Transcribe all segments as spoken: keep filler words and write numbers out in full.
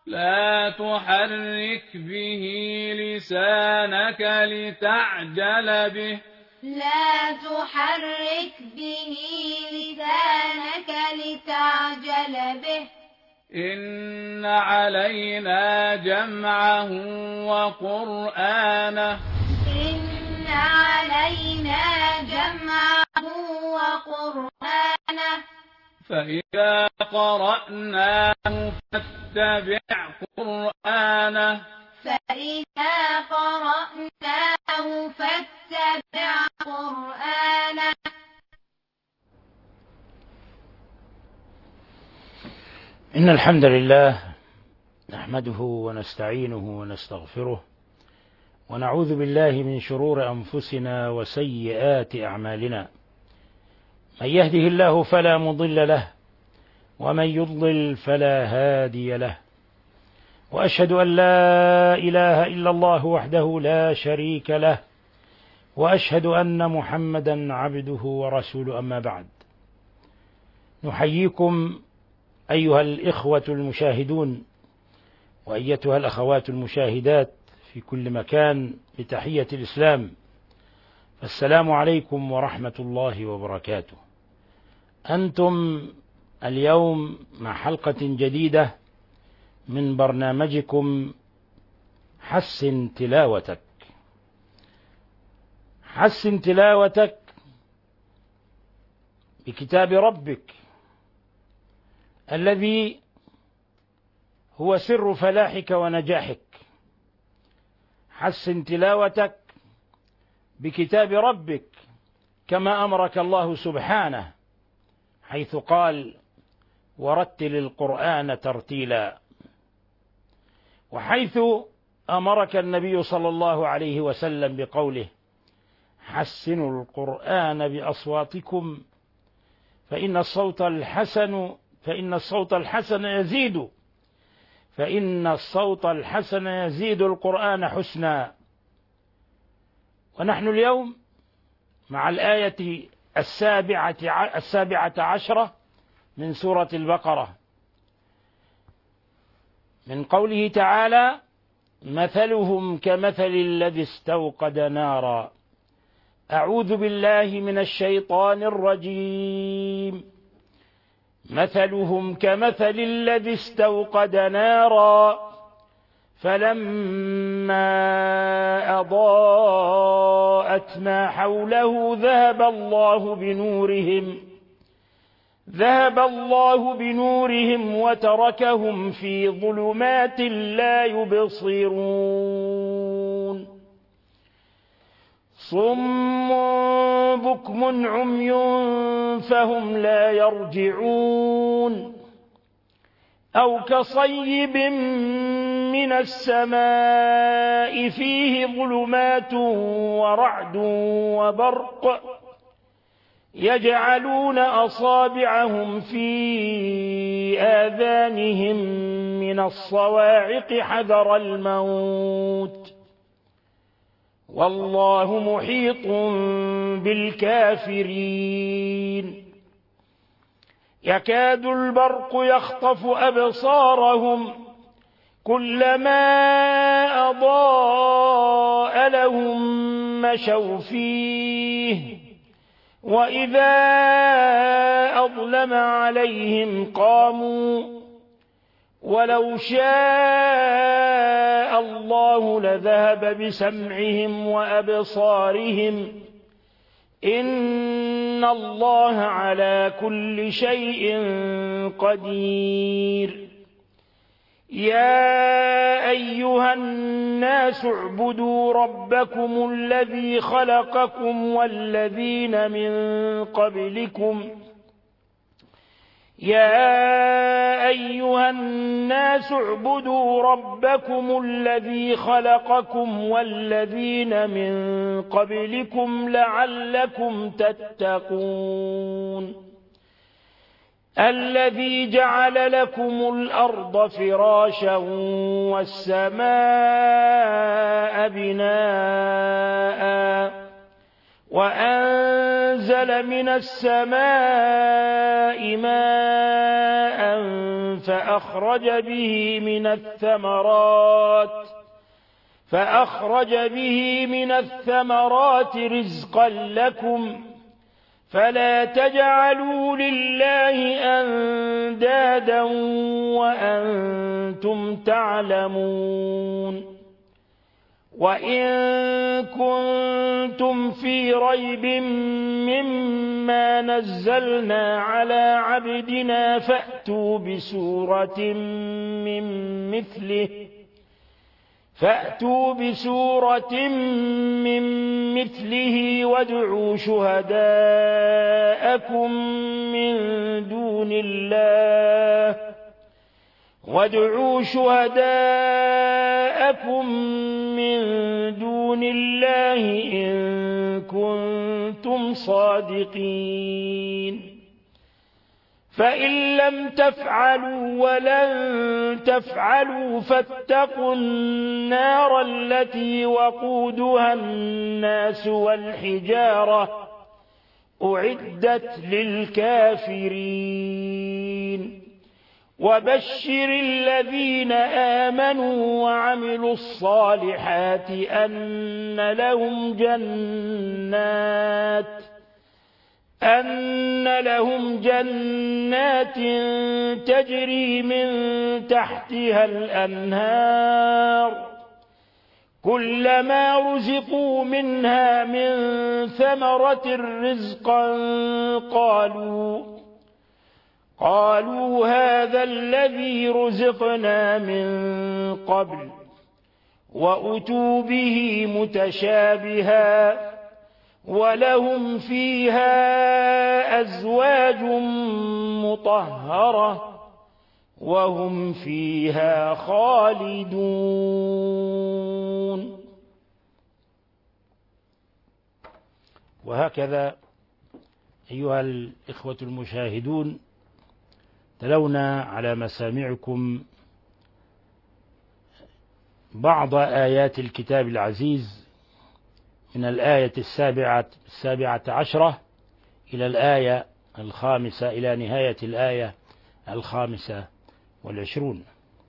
لا تحرك به لسانك لتعجل به لا تحرك به لسانك لتعجل به إن علينا جمعه وقرآنه إن علينا جمعه وقرآنه فإذا قرأناه فاتبع قرآنه فإذا قرأناه فاتبع قرآنه. إن الحمد لله نحمده ونستعينه ونستغفره ونعوذ بالله من شرور أنفسنا وسيئات أعمالنا، من يهده الله فلا مضل له ومن يضلل فلا هادي له، وأشهد أن لا إله إلا الله وحده لا شريك له، وأشهد أن محمدا عبده ورسوله. أما بعد، نحييكم أيها الإخوة المشاهدون وأيتها الأخوات المشاهدات في كل مكان بتحية الإسلام، السلام عليكم ورحمة الله وبركاته. أنتم اليوم مع حلقة جديدة من برنامجكم حسن تلاوتك. حسن تلاوتك بكتاب ربك الذي هو سر فلاحك ونجاحك. حسن تلاوتك بكتاب ربك كما أمرك الله سبحانه، حيث قال: ورتل القرآن ترتيلا، وحيث أمرك النبي صلى الله عليه وسلم بقوله: حسنوا القرآن بأصواتكم فإن الصوت الحسن فإن الصوت الحسن يزيد فإن الصوت الحسن يزيد القرآن حسنا. ونحن اليوم مع الآية السابعة السابعة عشرة من سورة البقرة، من قوله تعالى: مثلهم كمثل الذي استوقد نارا. أعوذ بالله من الشيطان الرجيم. مثلهم كمثل الذي استوقد نارا فلما أضاءت ما حوله ذهب الله بنورهم ذهب الله بنورهم وتركهم في ظلمات لا يبصرون. صم بكم عمي فهم لا يرجعون. أو كصيب من السماء فيه ظلمات ورعد وبرق يجعلون أصابعهم في آذانهم من الصواعق حذر الموت والله محيط بالكافرين. يكاد البرق يخطف أبصارهم كلما أضاء لهم مشوا فيه وإذا أظلم عليهم قاموا ولو شاء الله لذهب بسمعهم وأبصارهم إن الله على كل شيء قدير. يا أيها الناس اعبدوا ربكم الذي خلقكم والذين من قبلكم يا أيها الناس اعبدوا ربكم الذي خلقكم والذين من قبلكم لعلكم تتقون. الذي جعل لكم الأرض فراشا والسماء بناء وأنزل من السماء ماء فأخرج به من الثمرات فأخرج به من الثمرات رزقا لكم فلا تجعلوا لله أندادا وأنتم تعلمون. وإن كنتم في ريب مما نزلنا على عبدنا فأتوا بسورة من مثله فأتوا بسورة من مثله وادعوا شهداءكم من دون الله وادعوا شهداءكم من دون الله إن كنتم صادقين. فإن لم تفعلوا ولن تفعلوا فاتقوا النار التي وقودها الناس والحجارة أعدت للكافرين. وبشر الذين آمنوا وعملوا الصالحات أن لهم جنات أن لهم جنات تجري من تحتها الأنهار كلما رزقوا منها من ثمرة رزقا قالوا قالوا هذا الذي رزقنا من قبل وأتوا به متشابها ولهم فيها أزواج مطهرة وهم فيها خالدون. وهكذا أيها الإخوة المشاهدون تلونا على مسامعكم بعض آيات الكتاب العزيز من الآية السابعة, السابعة عشرة إلى الآية الخامسة إلى نهاية الآية الخامسة والعشرون.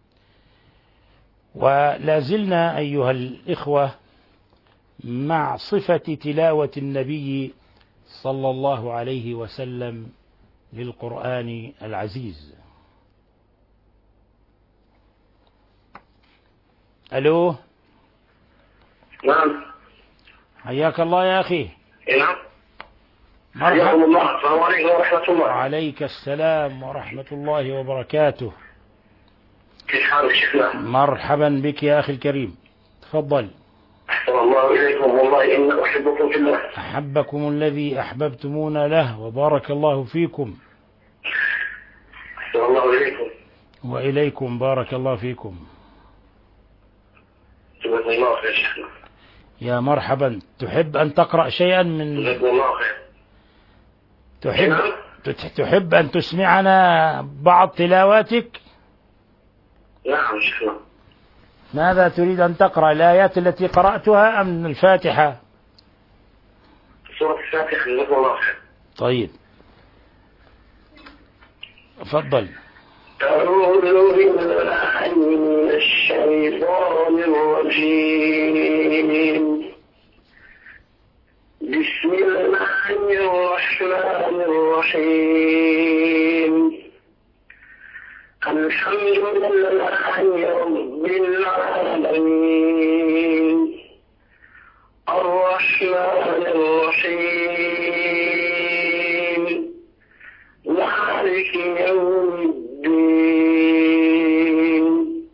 ولازلنا أيها الإخوة مع صفة تلاوة النبي صلى الله عليه وسلم للقرآن العزيز. ألو. نعم. حياك الله يا أخي. نعم. مرحبا. حياكم الله. السلام عليكم ورحمة الله. وعليك السلام ورحمة الله وبركاته. كيف حالك شيخنا؟ مرحبا بك يا أخي الكريم، تفضل. أحسن الله إليكم، والله إن أحبكم في الله. أحبكم الذي أحببتمونا له وبارك الله فيكم. أحسن الله إليكم. وإليكم بارك الله فيكم. جزاكم الله خير شيخنا. يا مرحبا. تحب أن تقرأ شيئا من جزاكم الله خير. تحب تحب أن تسمعنا بعض تلاواتك؟ نعم شيخنا. ماذا تريد أن تقرأ؟ الآيات التي قرأتها أم الفاتحة؟ سورة الفاتحة. جزاكم الله خير. طيب تفضل. أعوذ بالله من الشيطان الرجيم. بسم الله الرحمن الرحيم. الحمد لله رب العالمين الرحمن الرحيم مالك يوم الدين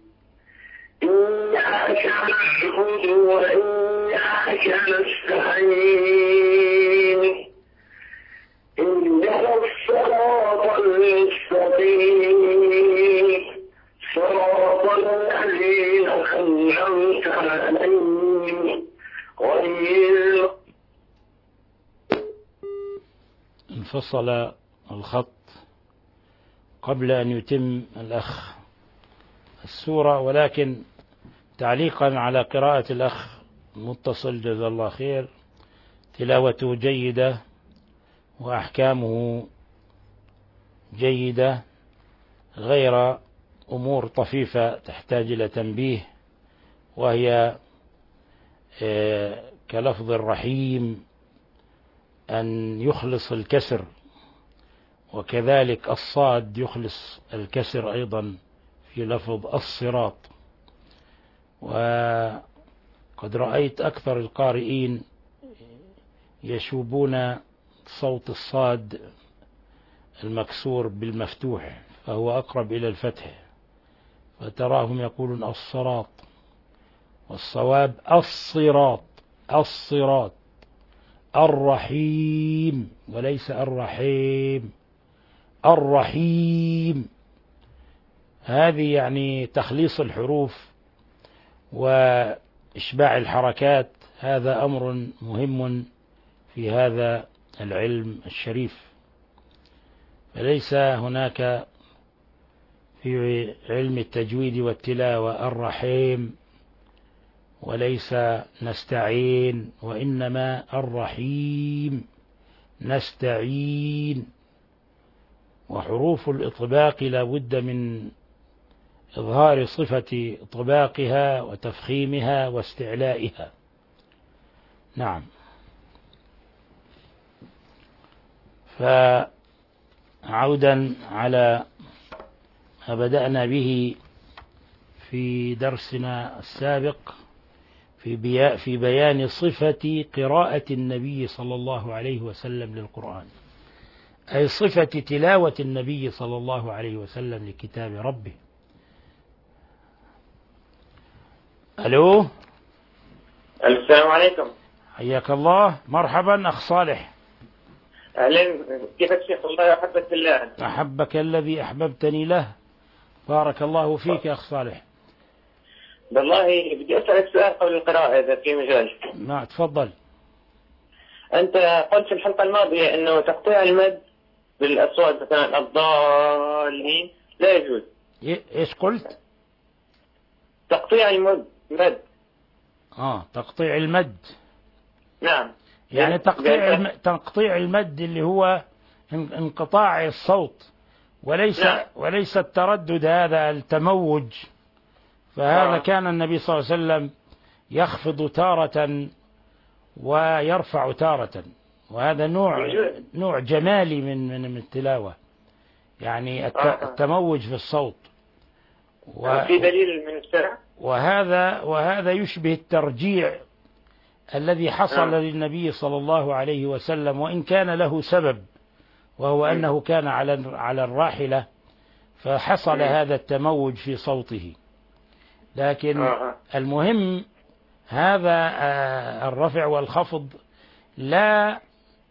إياك نعبد وإياك نستعين اهدنا الصراط المستقيم صراط الذين أنعمت عليهم غير. انفصل الخط قبل أن يتم الأخ السورة، ولكن تعليقا على قراءة الأخ المتصل جزا الله خير، تلاوته جيدة وأحكامه جيدة، غير أمور طفيفة تحتاج إلى تنبيه، وهي كلفظ الرحيم أن يخلص الكسر، وكذلك الصاد يخلص الكسر أيضا في لفظ الصراط. وقد رأيت أكثر القارئين يشوبون صوت الصاد المكسور بالمفتوح، فهو أقرب إلى الفتح، فتراهم يقولون الصراط، والصواب الصراط، الصراط، الرحيم وليس الرحيم، الرحيم. هذه يعني تخليص الحروف وإشباع الحركات، هذا أمر مهم في هذا العلم الشريف. فليس هناك في علم التجويد والتلاوة الرحيم وليس نستعين، وإنما الرحيم نستعين. وحروف الإطباق لا بد من إظهار صفة إطباقها وتفخيمها واستعلائها. نعم. فعودا على ما بدأنا به في درسنا السابق في في بيان صفة قراءة النبي صلى الله عليه وسلم للقرآن، أي صفة تلاوة النبي صلى الله عليه وسلم لكتاب ربه. ألو، السلام عليكم. حياك الله، مرحبا أخ صالح. أهلا، كيف الشيخ؟ الله يحبك في الله. أحبك الذي أحببتني له، بارك الله فيك يا أخ صالح. والله بدي أسألك سؤال قبل القراءة إذا في مجال. نعم تفضل. أنت قلت في الحلقة الماضية أنه تقطيع المد بالأصوات مثلا الضالين لا يجوز. إيش قلت؟ تقطيع المد مد. آه تقطيع المد. نعم. يعني تقطيع الم... تقطيع المد اللي هو انقطاع الصوت، وليس نعم. وليس التردد، هذا التموج. فهذا آه. كان النبي صلى الله عليه وسلم يخفض تارة ويرفع تارة، وهذا نوع نوع جمالي من من التلاوة، يعني التموج في الصوت. و... في دليل من الشرع. وهذا وهذا يشبه الترجيع الذي حصل آه. للنبي صلى الله عليه وسلم، وإن كان له سبب، وهو أنه كان على على الراحلة فحصل هذا التموج في صوته. لكن آه. المهم هذا الرفع والخفض لا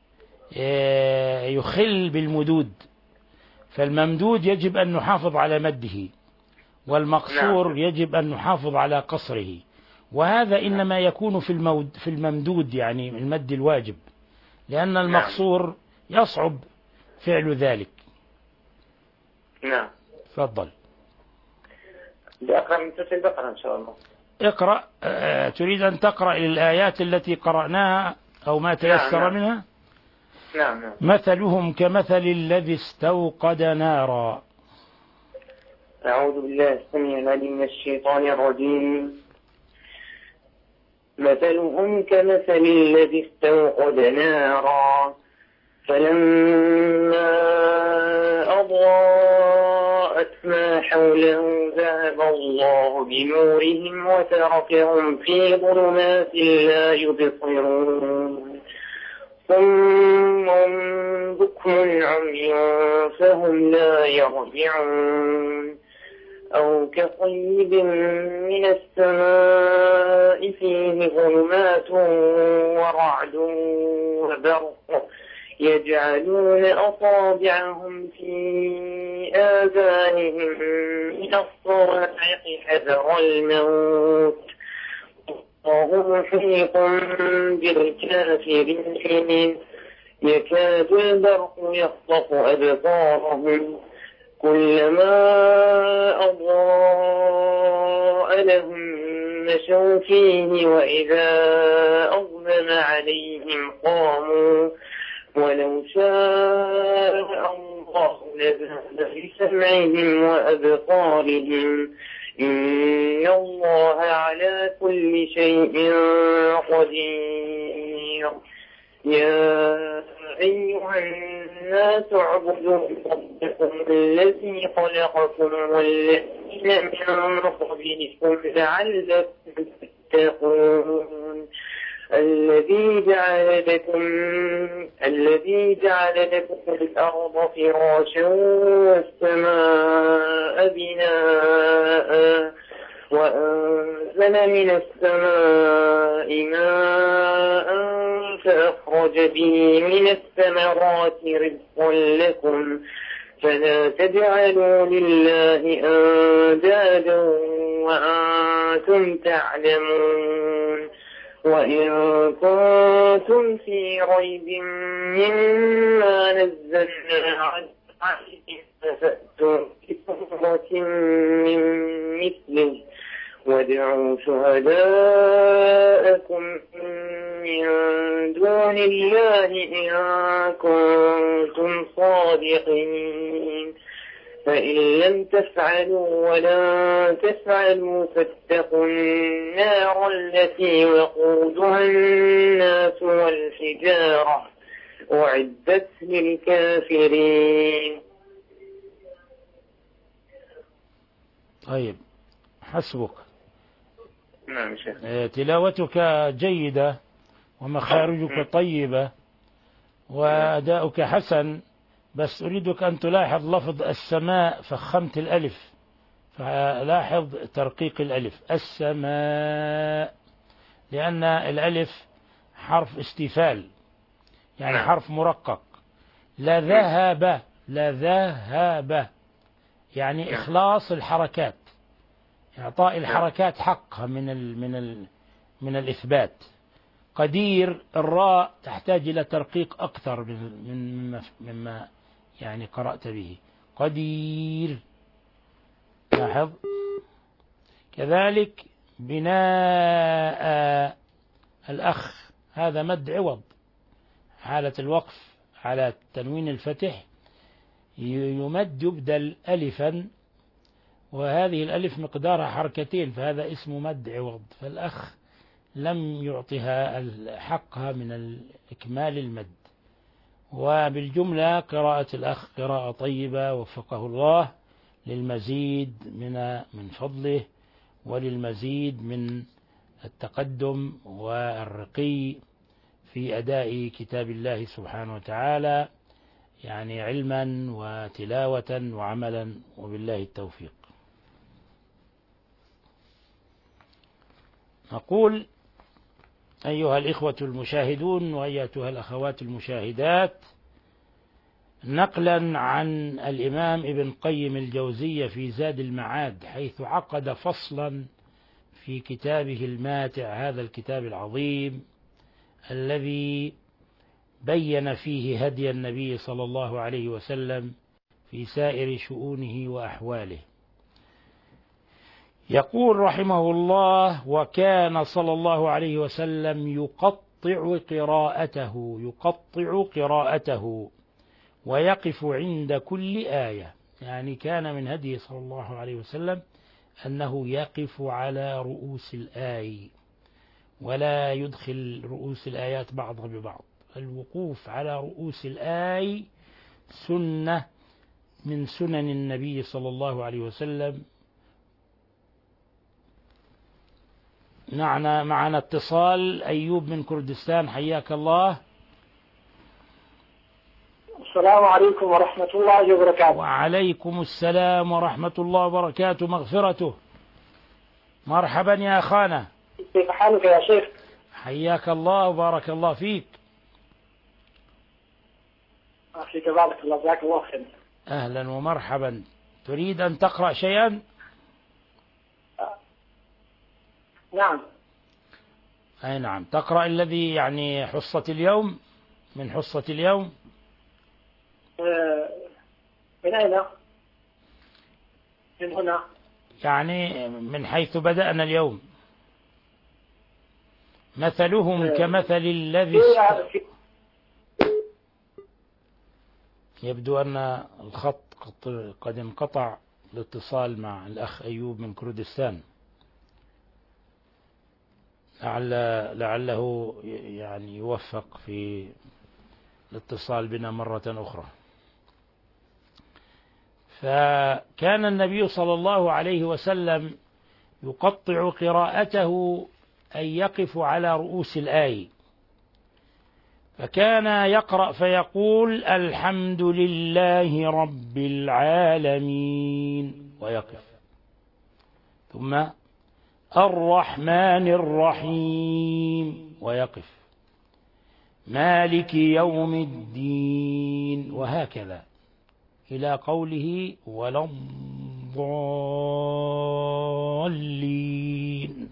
يخل بالمدود، فالممدود يجب أن نحافظ على مده، والمقصور نعم. يجب أن نحافظ على قصره، وهذا إنما يكون في المود في الممدود، يعني المد الواجب، لأن المقصور يصعب فعل ذلك. نعم. تفضل. بأقرأ من سورة البقرة إن شاء الله. اقرأ. أه تريد أن تقرأ الآيات التي قرأناها أو ما تيسر نعم. منها؟ نعم نعم. مثلهم كمثل الذي استوقد نارا. أعوذ بالله السميع العليم من الشيطان الرجيم. مثلهم كمثل الذي استوقد نارا فلما أضاءت ما حوله ذهب الله بنورهم وتركهم في ظلمات لا يبصرون صم بكم عمي فهم لا يرجعون أو كصيب من السماء فيه ظلمات ورعد وبرق يجعلون أصابعهم في آذانهم من الصواعق حذر الموت والله محيط بالكافرين يكاد البرق يخطف أبصارهم كلما أضاء لهم مشوا فيه وإذا أظلم عليهم قاموا ولو شاء الله لذهب بسمعهم وأبصارهم إن الله على كل شيء قدير. يا أيها الناس اعبدوا ربكم الذي خلقكم والذين من قبلكم لعلكم تتقون الذي جعل لكم الذي جعل لكم الأرض فراشا والسماء بناء وأنزل من السماء ماء فأخرج به من الثمرات رزقا لكم فلا تجعلوا لله أندادا وأنتم تعلمون. وإن كنتم في ريب مما نزلنا على عبدنا فأتوا بسورة من مثله وادعوا شهداءكم من دون الله إن كنتم صادقين فإن لم تفعلوا ولا تفعلوا فاتقوا النار التي وقودها الناس والحجارة أعدت للكافرين. طيب حسبك. نعم شيخ. تلاوتك جيدة ومخارجك طيبة وأداؤك حسن، بس أريدك أن تلاحظ لفظ السماء فخمت الألف، فلاحظ ترقيق الألف السماء، لأن الألف حرف استفال يعني حرف مرقق. لا ذهب لا ذهب يعني إخلاص الحركات، إعطاء الحركات حقها من ال من ال من الإثبات. قدير الراء تحتاج إلى ترقيق أكثر من مما, مما يعني قرأت به. قدير لاحظ. كذلك بناء الأخ هذا مد عوض، حالة الوقف على تنوين الفتح يمد يبدل ألفا، وهذه الألف مقدارها حركتين، فهذا اسمه مد عوض، فالأخ لم يعطها حقها من إكمال المد. وبالجملة قراءة الأخ قراءة طيبة وفقه الله للمزيد من من فضله وللمزيد من التقدم والرقي في أداء كتاب الله سبحانه وتعالى، يعني علما وتلاوة وعملا، وبالله التوفيق. نقول أيها الإخوة المشاهدون وأيتها الأخوات المشاهدات، نقلا عن الإمام ابن قيم الجوزية في زاد المعاد، حيث عقد فصلا في كتابه الماتع، هذا الكتاب العظيم الذي بين فيه هدي النبي صلى الله عليه وسلم في سائر شؤونه وأحواله. يقول رحمه الله: وكان صلى الله عليه وسلم يقطع قراءته يقطع قراءته ويقف عند كل آية، يعني كان من هديه صلى الله عليه وسلم أنه يقف على رؤوس الآي ولا يدخل رؤوس الآيات بعضها ببعض. الوقوف على رؤوس الآي سنة من سنن النبي صلى الله عليه وسلم. معنا معنا اتصال. أيوب من كردستان، حياك الله. السلام عليكم ورحمة الله وبركاته. وعليكم السلام ورحمة الله وبركاته مغفرته. مرحبا يا أخانا، كيف حالك يا شيخ؟ حياك الله وبارك الله فيك. فيك بارك الله، جزاك الله خير. أهلا ومرحبا. تريد أن تقرأ شيئا؟ نعم. أي نعم. تقرأ الذي يعني حصة اليوم، من حصة اليوم. من أين؟ من هنا. يعني من حيث بدأنا اليوم. مثلهم كمثل الذي يبدو أن الخط قد انقطع الاتصال مع الأخ أيوب من كردستان، لعل لعله يعني يوفق في الاتصال بنا مرة أخرى. فكان النبي صلى الله عليه وسلم يقطع قراءته أن يقف على رؤوس الآي، فكان يقرأ فيقول الحمد لله رب العالمين ويقف، ثم الرحمن الرحيم ويقف، مالك يوم الدين، وهكذا إلى قوله ولا الضالين.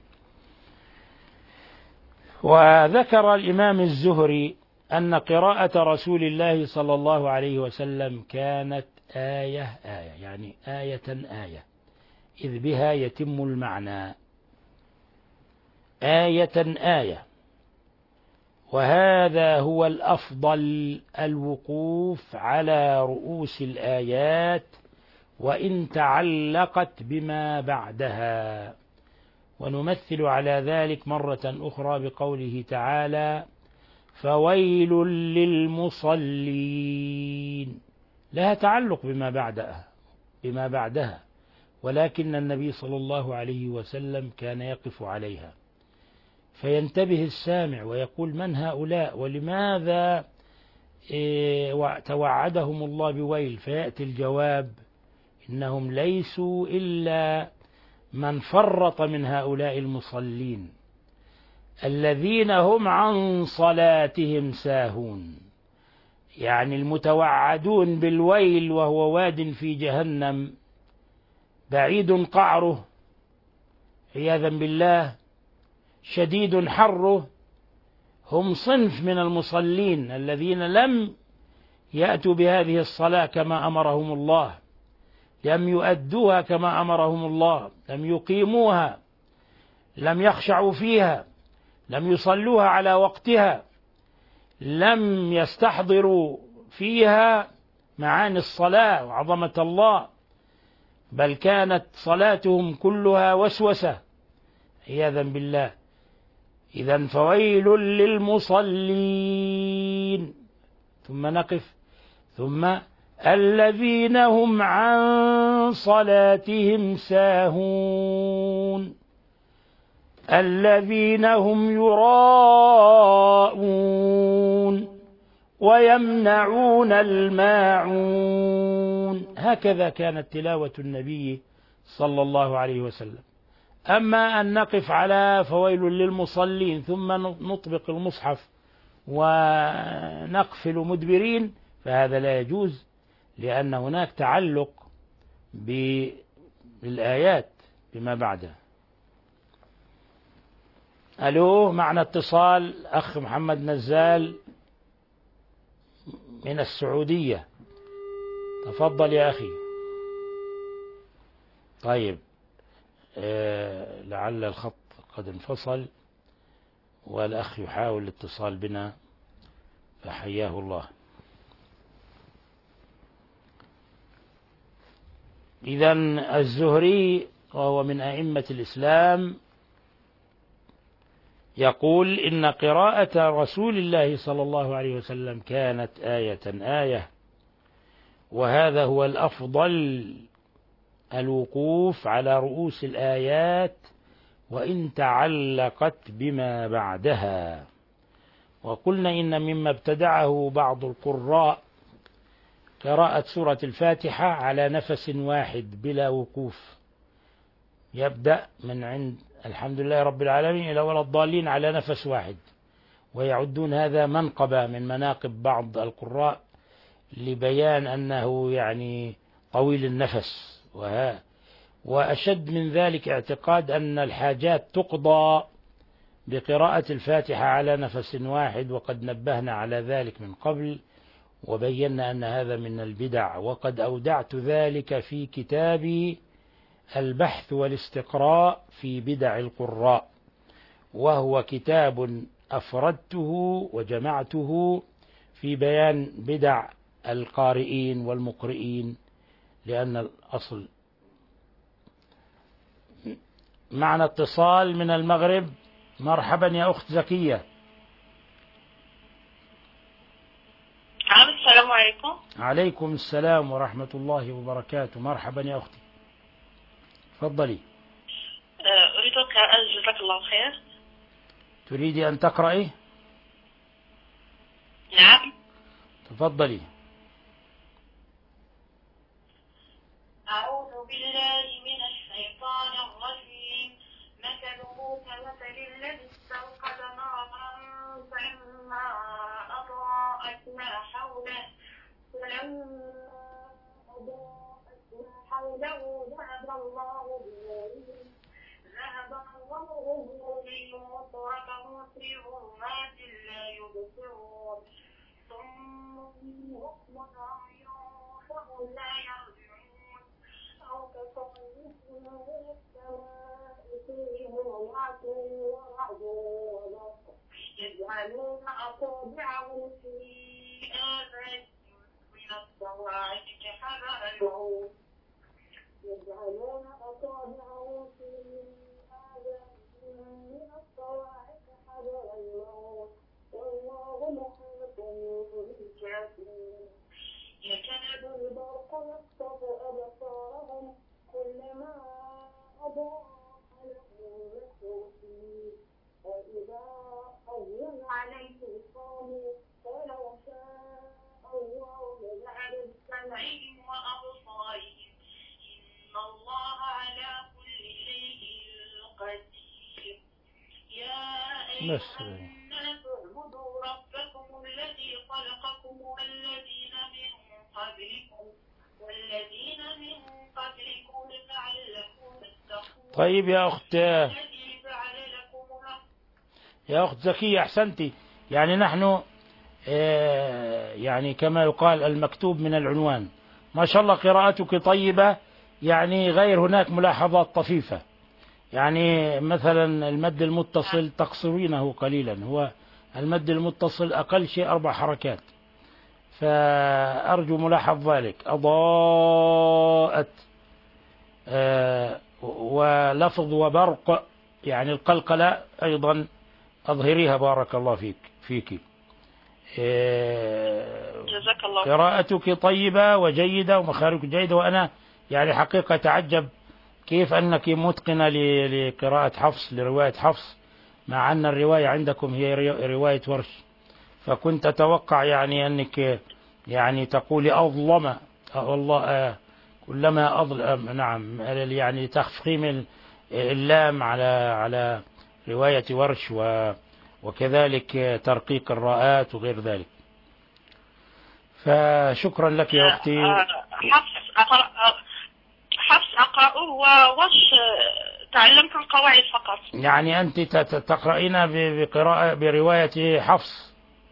وذكر الإمام الزهري أن قراءة رسول الله صلى الله عليه وسلم كانت آية آية، يعني آية آية، إذ بها يتم المعنى، آية آية. وهذا هو الأفضل، الوقوف على رؤوس الآيات وإن تعلقت بما بعدها. ونمثل على ذلك مرة أخرى بقوله تعالى فويل للمصلين، لها تعلق بما بعدها بما بعدها ولكن النبي صلى الله عليه وسلم كان يقف عليها، فينتبه السامع ويقول من هؤلاء ولماذا توعدهم الله بويل، فيأتي الجواب إنهم ليسوا إلا من فرط من هؤلاء المصلين الذين هم عن صلاتهم ساهون، يعني المتوعدون بالويل وهو واد في جهنم بعيد قعره عياذا بالله شديد حره، هم صنف من المصلين الذين لم يأتوا بهذه الصلاة كما أمرهم الله، لم يؤدوها كما أمرهم الله، لم يقيموها، لم يخشعوا فيها، لم يصلوها على وقتها، لم يستحضروا فيها معاني الصلاة وعظمة الله، بل كانت صلاتهم كلها وسوسة عياذا بالله. إذن فويل للمصلين، ثم نقف، ثم الذين هم عن صلاتهم ساهون، الذين هم يراءون ويمنعون الماعون. هكذا كانت تلاوة النبي صلى الله عليه وسلم. أما أن نقف على فويل للمصلين ثم نطبق المصحف ونقفل مدبرين فهذا لا يجوز، لأن هناك تعلق بالآيات بما بعدها. ألو، معنا اتصال أخ محمد نزال من السعودية، تفضل يا أخي. طيب، آه لعل الخط قد انفصل والأخ يحاول الاتصال بنا فحياه الله. إذن الزهري وهو من أئمة الإسلام يقول إن قراءة رسول الله صلى الله عليه وسلم كانت آية آية، وهذا هو الأفضل، الوقوف على رؤوس الآيات وإن تعلقت بما بعدها. وقلنا إن مما ابتدعه بعض القراء قراءة سورة الفاتحة على نفس واحد بلا وقوف، يبدأ من عند الحمد لله رب العالمين إلى ولا الضالين على نفس واحد، ويعدون هذا منقبة من مناقب بعض القراء لبيان أنه يعني طويل النفس. وها وأشد من ذلك اعتقاد أن الحاجات تقضى بقراءة الفاتحة على نفس واحد، وقد نبهنا على ذلك من قبل وبينا أن هذا من البدع، وقد أودعت ذلك في كتابي البحث والاستقراء في بدع القراء، وهو كتاب أفردته وجمعته في بيان بدع القارئين والمقرئين، لأن الأصل. معنا اتصال من المغرب. مرحبا يا أخت زكية. السلام عليكم. عليكم السلام ورحمة الله وبركاته. مرحبا يا أختي، تفضلي. أريد القراءة، جزاك الله خير. تريدي أن تقرأي؟ نعم. تفضلي. أعوذ بالله من الشيطان الرجيم. مثله كمثل الذي استوقد نارا فلما أضاءت ما حوله فلما أضاءت ما حوله ذهب الله بنورهم ذهب الله بنورهم وتركهم في ظلمات لا يبصرون ثم بكم عمي فهم لا يرجعون أو كصيب من السماء فيه ظلمات ورعد وبرق يجعلون أصابعهم في آذانهم من الصواعق كحذر الموت يجعلون أصابعهم في آذانهم من الصواعق كحذر الموت والله محيط بالكافرين يكاد البرق يخطف أبصارهم كلما أضاء لهم مشوا فيه وإذا أظلم عليهم قاموا ولو شاء الله لجعل بسمعهم وأبصارهم إن الله على كل شيء قدير يا أيها الناس اعبدوا ربكم الذي خلقكم والذين من قبلكم والذين من قبلكم لعلكم تتقون. طيب يا أخت يا أخت زكية، أحسنتي. يعني نحن يعني كما يقال المكتوب من العنوان. ما شاء الله قراءتك طيبة، يعني غير هناك ملاحظات طفيفة. يعني مثلا المد المتصل تقصرينه قليلا، هو المد المتصل أقل شيء أربع حركات، فأرجو ملاحظ ذلك. أضاءت آه ولفظ وبرق، يعني القلقلة أيضا أظهريها بارك الله فيك فيك. آه جزاك الله. قراءتك طيبة وجيدة ومخارجك جيدة، وأنا يعني حقيقة أتعجب كيف أنك متقنة لقراءة حفص، لرواية حفص، مع أن الرواية عندكم هي رواية ورش. فكنت أتوقع يعني أنك يعني تقولي أظلم والله كلما أظلم، نعم، يعني تخفيم اللام على على رواية ورش، وكذلك ترقيق الراءات وغير ذلك. فشكرا لك يا أختي. حفص أقرأ حفص أقرأه وورش تعلمت القواعد فقط. يعني أنت تقرأين بقراءة برواية حفص؟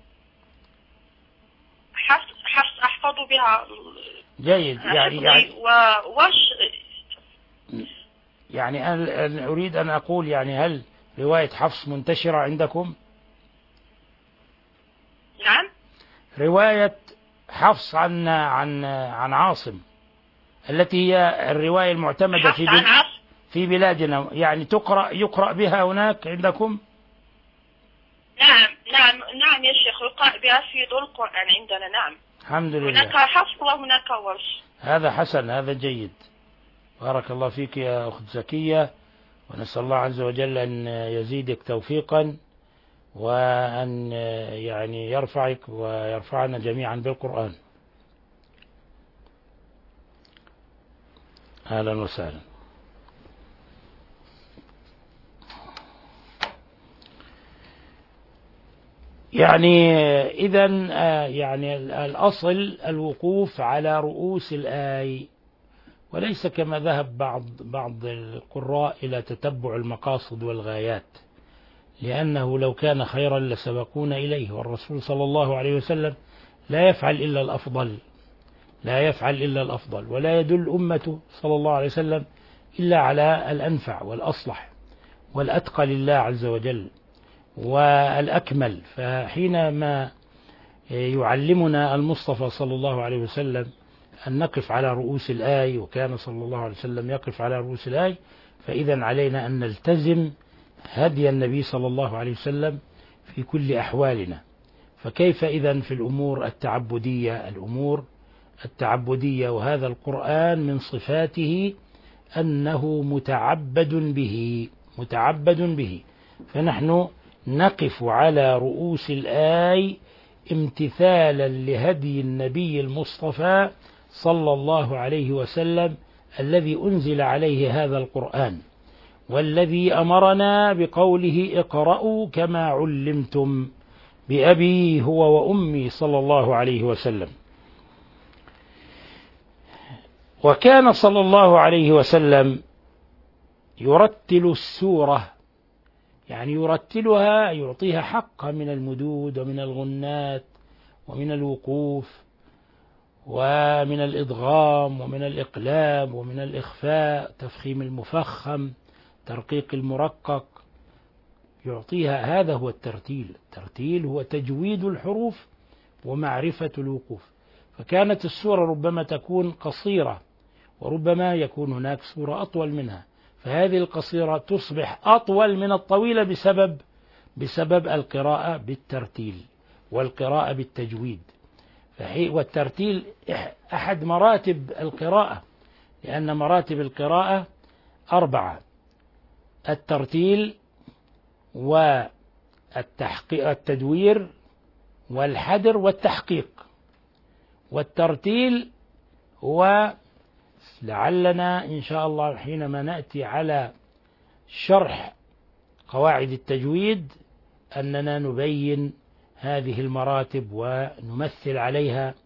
حفص حفص أحفظ بها جيد. يعني يعني وورش يعني أنا أريد أن أقول يعني هل رواية حفص منتشرة عندكم؟ نعم. رواية حفص عن عن عن عاصم التي هي الرواية المعتمدة في بل... في بلادنا، يعني تقرأ يقرأ بها هناك عندكم؟ نعم نعم نعم يا شيخ، يقرأ بها في ذو القرآن عندنا. نعم الحمد لله. هناك حفص وهناك ورش. هذا حسن، هذا جيد. بارك الله فيك يا أخت زكية، ونسأل الله عز وجل أن يزيدك توفيقا، وأن يعني يرفعك ويرفعنا جميعا بالقرآن. أهلا وسهلا. يعني إذا يعني الأصل الوقوف على رؤوس الآي، وليس كما ذهب بعض بعض القراء إلى تتبع المقاصد والغايات، لأنه لو كان خيرا لسبقونا إليه، والرسول صلى الله عليه وسلم لا يفعل إلا الأفضل، لا يفعل إلا الأفضل، ولا يدل أمته صلى الله عليه وسلم إلا على الأنفع والأصلح. والأتقى لله عز وجل والأكمل. فحينما يعلمنا المصطفى صلى الله عليه وسلم أن نقف على رؤوس الآي، وكان صلى الله عليه وسلم يقف على رؤوس الآي، فإذا علينا أن نلتزم هدي النبي صلى الله عليه وسلم في كل أحوالنا. فكيف إذن في الأمور التعبدية الأمور التعبدية وهذا القرآن من صفاته أنه متعبد به متعبد به فنحن نقف على رؤوس الآي امتثالا لهدي النبي المصطفى صلى الله عليه وسلم الذي أنزل عليه هذا القرآن، والذي أمرنا بقوله اقرأوا كما علمتم بأبي هو وأمي صلى الله عليه وسلم. وكان صلى الله عليه وسلم يرتل السورة، يعني يرتلها يعطيها حقها من المدود ومن الغنات ومن الوقوف ومن الإدغام ومن الإقلاب ومن الإخفاء، تفخيم المفخم، ترقيق المرقق، يعطيها. هذا هو الترتيل. الترتيل هو تجويد الحروف ومعرفة الوقوف. فكانت السورة ربما تكون قصيرة وربما يكون هناك سورة أطول منها، فهذه القصيرة تصبح أطول من الطويلة بسبب بسبب القراءة بالترتيل والقراءة بالتجويد. والترتيل أحد مراتب القراءة، لأن مراتب القراءة أربعة: الترتيل والتدوير والحدر والتحقيق. والترتيل هو، لعلنا إن شاء الله حينما نأتي على شرح قواعد التجويد أننا نبين هذه المراتب ونمثل عليها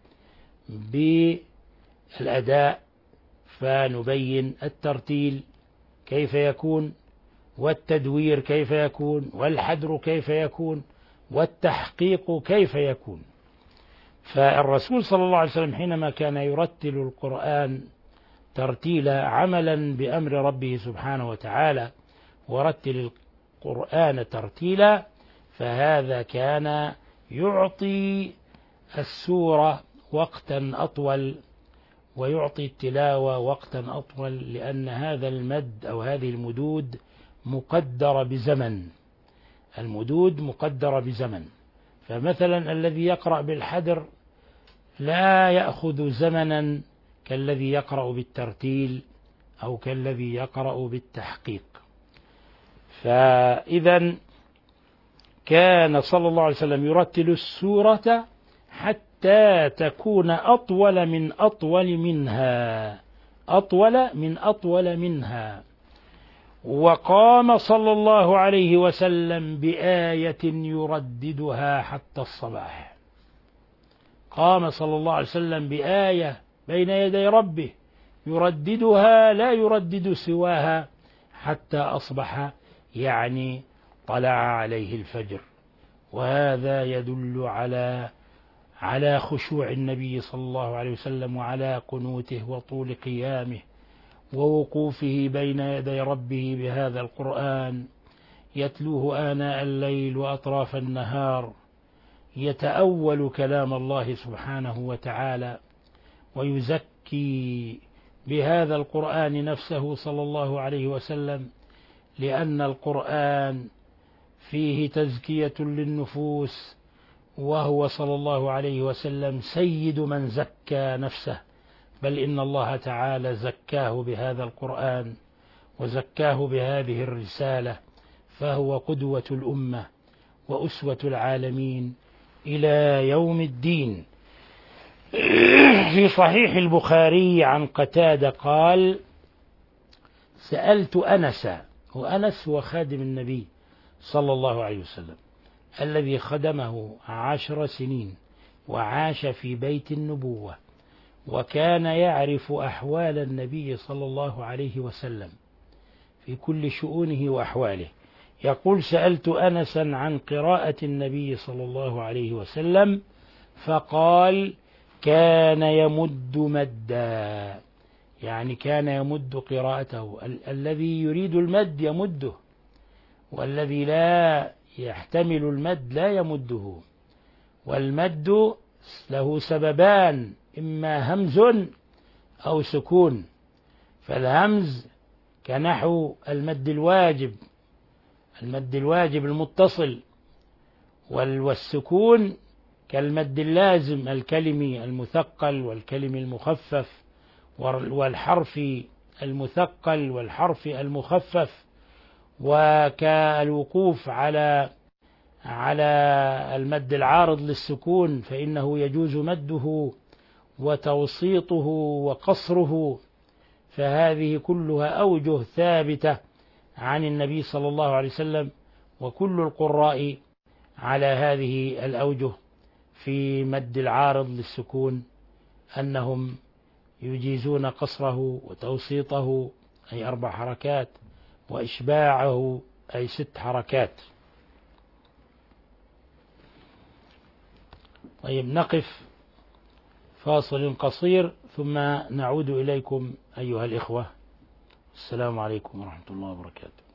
بالأداء، فنبين الترتيل كيف يكون، والتدوير كيف يكون، والحدر كيف يكون، والتحقيق كيف يكون. فالرسول صلى الله عليه وسلم حينما كان يرتل القرآن ترتيلا عملا بأمر ربه سبحانه وتعالى، ورتل القرآن ترتيلا، فهذا كان يعطي السورة وقتا أطول ويعطي التلاوة وقتا أطول، لأن هذا المد أو هذه المدود مقدرة بزمن. المدود مقدرة بزمن. فمثلا الذي يقرأ بالحدر لا يأخذ زمنا كالذي يقرأ بالترتيل أو كالذي يقرأ بالتحقيق. فإذا كان صلى الله عليه وسلم يرتل السورة حتى تكون أطول من أطول منها أطول من أطول منها وقام صلى الله عليه وسلم بآية يرددها حتى الصباح. قام صلى الله عليه وسلم بآية بين يدي ربه يرددها، لا يردد سواها حتى أصبح، يعني طلع عليه الفجر. وهذا يدل على على خشوع النبي صلى الله عليه وسلم وعلى قنوته وطول قيامه ووقوفه بين يدي ربه بهذا القرآن، يتلوه آناء الليل وأطراف النهار، يتأول كلام الله سبحانه وتعالى، ويزكي بهذا القرآن نفسه صلى الله عليه وسلم، لأن القرآن فيه تزكية للنفوس، وهو صلى الله عليه وسلم سيد من زكى نفسه، بل إن الله تعالى زكاه بهذا القرآن وزكاه بهذه الرسالة، فهو قدوة الأمة وأسوة العالمين إلى يوم الدين. في صحيح البخاري عن قتادة قال: سألت أنسا، وأنس هو خادم النبي صلى الله عليه وسلم الذي خدمه عشر سنين وعاش في بيت النبوة، وكان يعرف أحوال النبي صلى الله عليه وسلم في كل شؤونه وأحواله. يقول: سألت أنسا عن قراءة النبي صلى الله عليه وسلم فقال: كان يمد مدا، يعني كان يمد قراءته. ال- الذي يريد المد يمده، والذي لا يحتمل المد لا يمده. والمد له سببان، إما همز أو سكون. فالهمز كنحو المد الواجب، المد الواجب المتصل، والسكون كالمد اللازم الكلمي المثقل والكلمي المخفف، والحرف المثقل والحرف المخفف. وكالوقوف على على المد العارض للسكون فإنه يجوز مده وتوسيطه وقصره. فهذه كلها أوجه ثابتة عن النبي صلى الله عليه وسلم، وكل القراء على هذه الأوجه في مد العارض للسكون أنهم يجيزون قصره وتوسيطه أي أربع حركات، وإشباعه أي ست حركات. طيب، نقف فاصل قصير ثم نعود إليكم أيها الإخوة. السلام عليكم ورحمة الله وبركاته.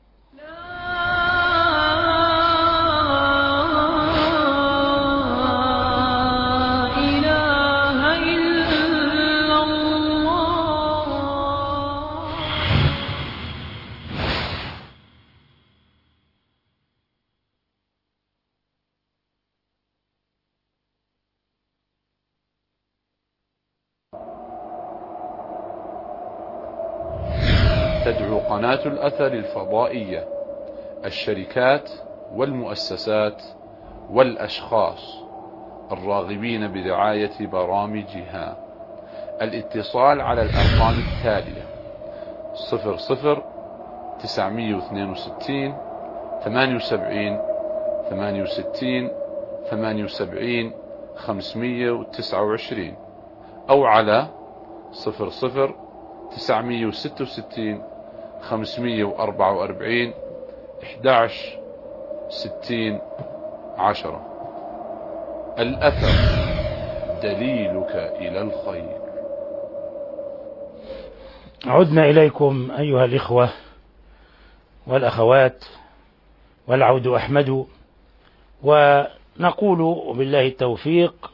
تدعو قناة الأثر الفضائية الشركات والمؤسسات والأشخاص الراغبين برعاية برامجها الاتصال على الأرقام التالية: صفر صفر تسعمائة واثنين وستين ثمانية وسبعين ثمانية وستين ثمانية وسبعين خمسمائة وتسعة وعشرين، أو على صفر صفر تسعمائة وستة وستين خمسمائة وأربعة وأربعين أحد عشر ستين عشرة. الأثر دليلك إلى الخير. عدنا إليكم أيها الإخوة والأخوات، والعود أحمد، ونقول بالله التوفيق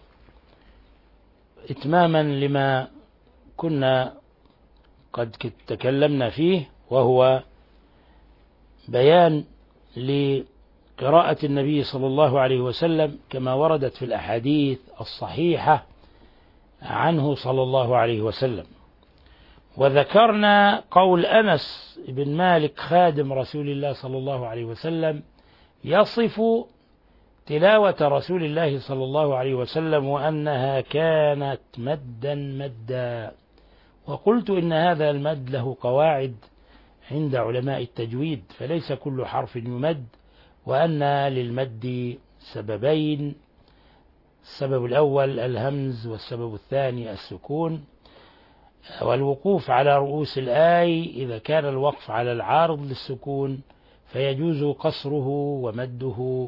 إتماما لما كنا قد تكلمنا فيه، وهو بيان لقراءة النبي صلى الله عليه وسلم كما وردت في الأحاديث الصحيحة عنه صلى الله عليه وسلم. وذكرنا قول أنس بن مالك خادم رسول الله صلى الله عليه وسلم يصف تلاوة رسول الله صلى الله عليه وسلم وأنها كانت مدا مدا. وقلت إن هذا المد له قواعد عند علماء التجويد، فليس كل حرف يمد، وأن للمد سببين: السبب الأول الهمز، والسبب الثاني السكون. والوقوف على رؤوس الآي إذا كان الوقف على العارض للسكون فيجوز قصره ومده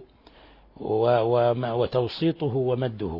وتوسيطه ومده.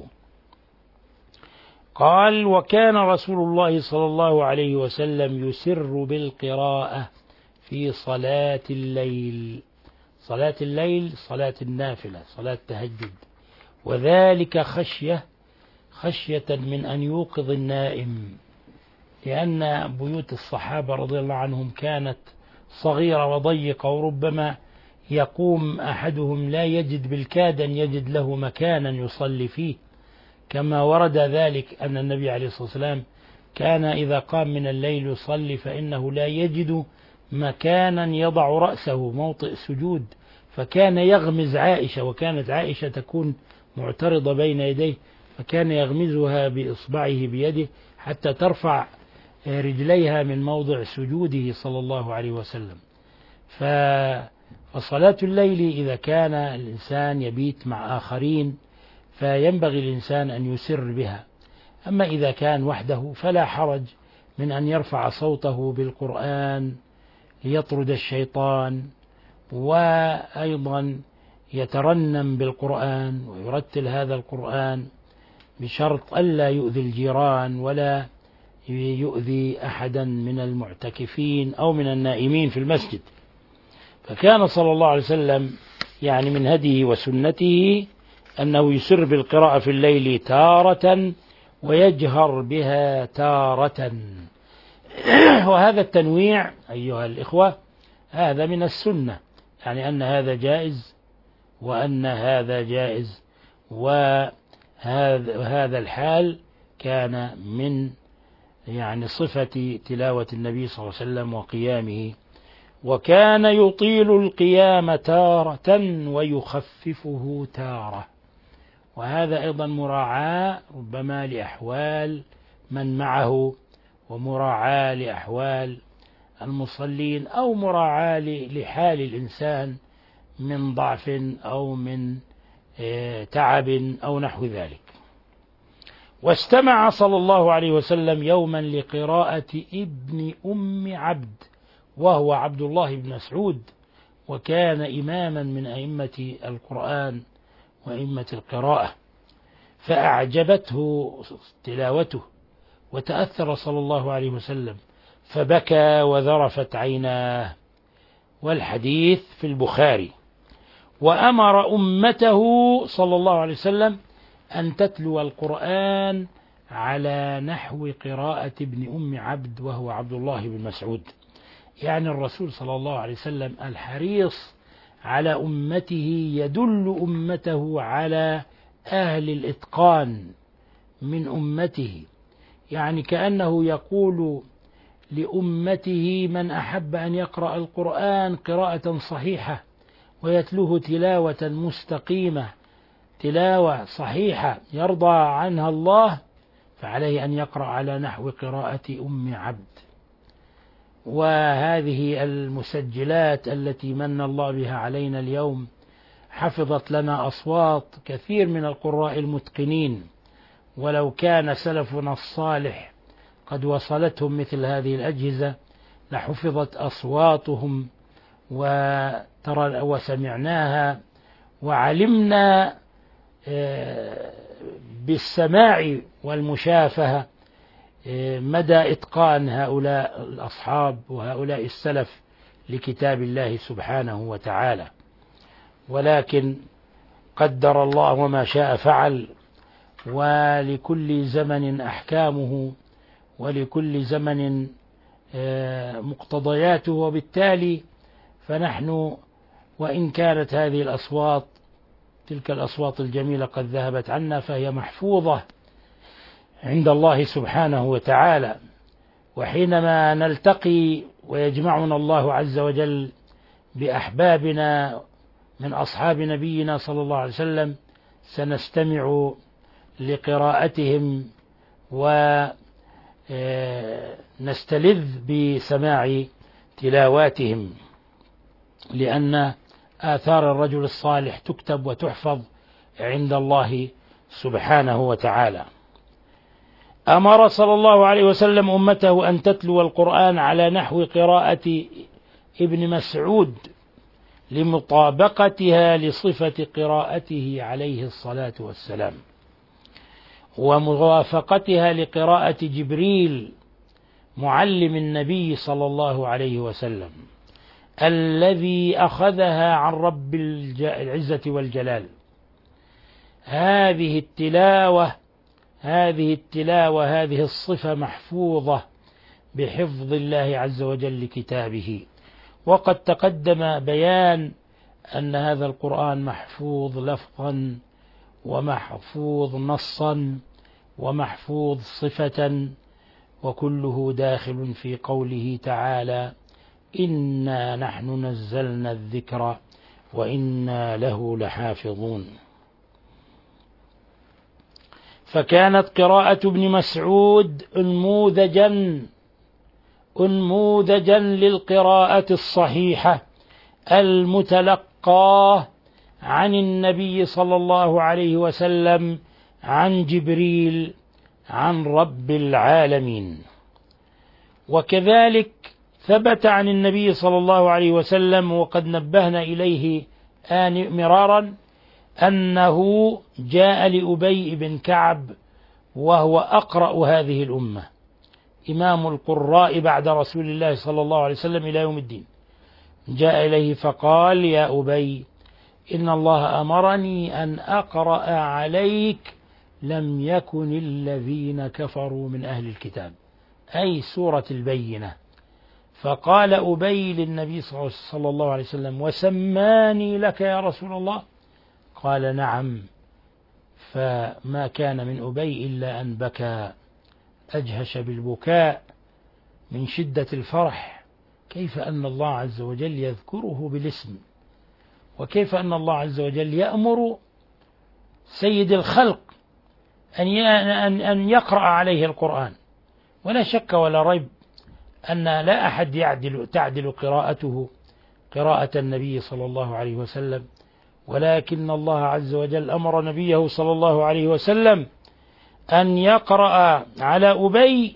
قال: وكان رسول الله صلى الله عليه وسلم يسر بالقراءة في صلاة الليل. صلاة الليل صلاة النافلة، صلاة التهجد، وذلك خشية خشية من أن يوقظ النائم، لأن بيوت الصحابة رضي الله عنهم كانت صغيرة وضيقة، وربما يقوم أحدهم لا يجد بالكاد أن يجد له مكانا يصلي فيه، كما ورد ذلك أن النبي عليه الصلاة والسلام كان إذا قام من الليل يصلي فإنه لا يجد مكانا يضع رأسه موطئ سجود، فكان يغمز عائشة، وكانت عائشة تكون معترضة بين يديه، فكان يغمزها بإصبعه بيده حتى ترفع رجليها من موضع سجوده صلى الله عليه وسلم. فصلاة الليل إذا كان الإنسان يبيت مع آخرين فينبغي الإنسان أن يسر بها. أما إذا كان وحده فلا حرج من أن يرفع صوته بالقرآن ليطرد الشيطان، وأيضا يترنم بالقرآن ويرتل هذا القرآن بشرط ألا يؤذي الجيران ولا يؤذي أحدا من المعتكفين أو من النائمين في المسجد. فكان صلى الله عليه وسلم يعني من هديه وسنته أنه يسر بالقراءة في الليل تارة ويجهر بها تارة. وهذا التنويع أيها الإخوة هذا من السنة، يعني أن هذا جائز وأن هذا جائز، وهذا الحال كان من يعني صفة تلاوة النبي صلى الله عليه وسلم وقيامه، وكان يطيل القيام تارة ويخففه تارة. وهذا أيضا مراعاة ربما لأحوال من معه، ومراعاة لأحوال المصلين، أو مراعاة لحال الإنسان من ضعف أو من تعب أو نحو ذلك. واستمع صلى الله عليه وسلم يوما لقراءة ابن أم عبد وهو عبد الله بن مسعود، وكان إماما من أئمة القرآن وأئمة القراءة، فأعجبته تلاوته وتأثر صلى الله عليه وسلم فبكى وذرفت عيناه، والحديث في البخاري. وأمر أمته صلى الله عليه وسلم أن تتلو القرآن على نحو قراءة ابن أم عبد وهو عبد الله بن مسعود. يعني الرسول صلى الله عليه وسلم الحريص على أمته يدل أمته على أهل الإتقان من أمته، يعني كأنه يقول لأمته من أحب أن يقرأ القرآن قراءة صحيحة ويتلوه تلاوة مستقيمة، تلاوة صحيحة يرضى عنها الله، فعليه أن يقرأ على نحو قراءة أم عبد. وهذه المسجلات التي من الله بها علينا اليوم حفظت لنا أصوات كثير من القراء المتقنين، ولو كان سلفنا الصالح قد وصلتهم مثل هذه الأجهزة لحفظت أصواتهم وترى وسمعناها وعلمنا بالسماع والمشافهة مدى إتقان هؤلاء الأصحاب وهؤلاء السلف لكتاب الله سبحانه وتعالى. ولكن قدر الله وما شاء فعل، ولكل زمن أحكامه ولكل زمن مقتضياته، وبالتالي فنحن وإن كانت هذه الأصوات تلك الأصوات الجميلة قد ذهبت عنا فهي محفوظة عند الله سبحانه وتعالى. وحينما نلتقي ويجمعنا الله عز وجل بأحبابنا من أصحاب نبينا صلى الله عليه وسلم سنستمع لقراءتهم ونستلذ بسماع تلاواتهم، لأن آثار الرجل الصالح تكتب وتحفظ عند الله سبحانه وتعالى. أمر صلى الله عليه وسلم أمته أن تتلو القرآن على نحو قراءة ابن مسعود لمطابقتها لصفة قراءته عليه الصلاة والسلام، وموافقتها لقراءة جبريل معلم النبي صلى الله عليه وسلم الذي أخذها عن رب العزة والجلال. هذه التلاوة هذه التلاوة هذه الصفة محفوظة بحفظ الله عز وجل لكتابه. وقد تقدم بيان أن هذا القرآن محفوظ لفظا ومحفوظ نصا ومحفوظ صفة، وكله داخل في قوله تعالى إنا نحن نزلنا الذكر وإنا له لحافظون. فكانت قراءة ابن مسعود أنموذجا أنموذجا للقراءة الصحيحة المتلقاة عن النبي صلى الله عليه وسلم عن جبريل عن رب العالمين. وكذلك ثبت عن النبي صلى الله عليه وسلم وقد نبهنا إليه آن مرارا أنه جاء لأبي بن كعب وهو أقرأ هذه الأمة، إمام القراء بعد رسول الله صلى الله عليه وسلم إلى يوم الدين، جاء إليه فقال يا أبي إن الله أمرني أن أقرأ عليك لم يكن الذين كفروا من أهل الكتاب، أي سورة البينة. فقال أبي للنبي صلى الله عليه وسلم وسماني لك يا رسول الله؟ قال نعم. فما كان من أبي إلا أن بكى، أجهش بالبكاء من شدة الفرح. كيف أن الله عز وجل يذكره بالاسم، وكيف أن الله عز وجل يأمر سيد الخلق أن يقرأ عليه القرآن. ولا شك ولا ريب أن لا أحد يعدل تعدل قراءته قراءة النبي صلى الله عليه وسلم، ولكن الله عز وجل أمر نبيه صلى الله عليه وسلم أن يقرأ على أبي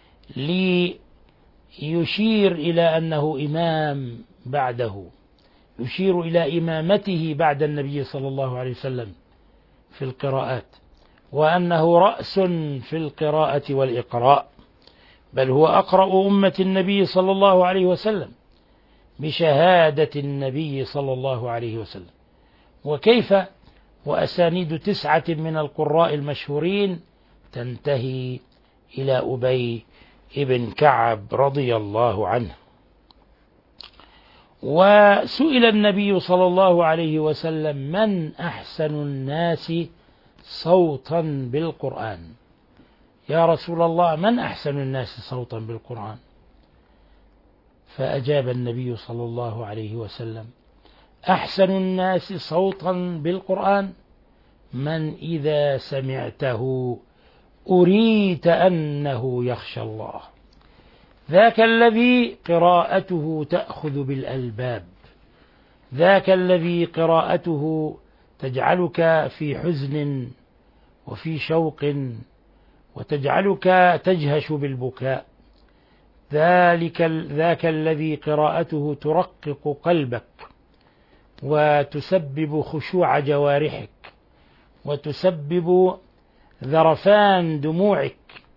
ليشير إلى أنه إمام بعده، يشير إلى إمامته بعد النبي صلى الله عليه وسلم في القراءات، وأنه رأس في القراءة والإقراء، بل هو أقرأ أمة النبي صلى الله عليه وسلم بشهادة النبي صلى الله عليه وسلم. وكيف وأسانيد تسعة من القراء المشهورين تنتهي إلى أبي ابن كعب رضي الله عنه. وسئل النبي صلى الله عليه وسلم من أحسن الناس صوتا بالقرآن؟ يا رسول الله من أحسن الناس صوتا بالقرآن؟ فأجاب النبي صلى الله عليه وسلم أحسن الناس صوتا بالقرآن من إذا سمعته أريت أنه يخشى الله، ذاك الذي قراءته تأخذ بالألباب، ذاك الذي قراءته تجعلك في حزن وفي شوق وتجعلك تجهش بالبكاء، ذلك ذاك الذي قراءته ترقق قلبك وتسبب خشوع جوارحك وتسبب ذرفان دموعك.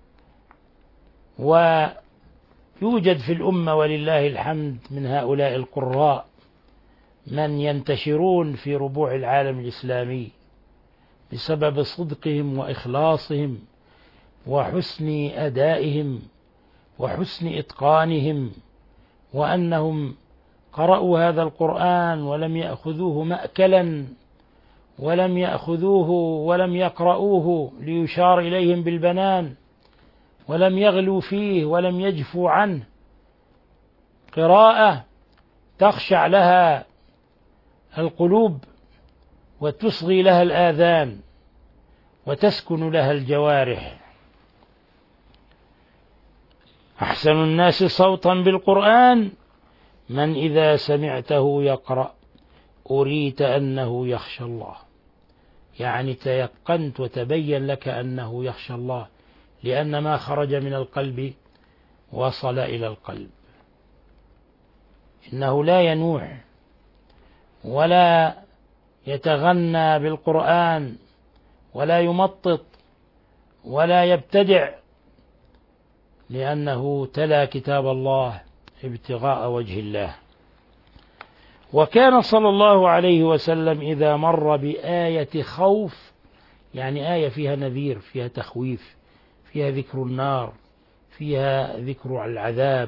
ويوجد في الأمة ولله الحمد من هؤلاء القراء من ينتشرون في ربوع العالم الإسلامي بسبب صدقهم وإخلاصهم وحسن أدائهم وحسن إتقانهم، وأنهم قرأوا هذا القرآن ولم يأخذوه مأكلا ولم يأخذوه ولم يقرؤوه ليشار إليهم بالبنان، ولم يغلوا فيه ولم يجفوا عنه، قراءة تخشع لها القلوب وتصغي لها الآذان وتسكن لها الجوارح. أحسن الناس صوتا بالقرآن من إذا سمعته يقرأ أريت أنه يخشى الله، يعني تيقنت وتبين لك أنه يخشى الله، لأن ما خرج من القلب وصل إلى القلب. إنه لا ينوح ولا يتغنى بالقرآن ولا يمطط ولا يبتدع، لأنه تلا كتاب الله ابتغاء وجه الله. وكان صلى الله عليه وسلم إذا مر بآية خوف، يعني آية فيها نذير، فيها تخويف، فيها ذكر النار، فيها ذكر العذاب،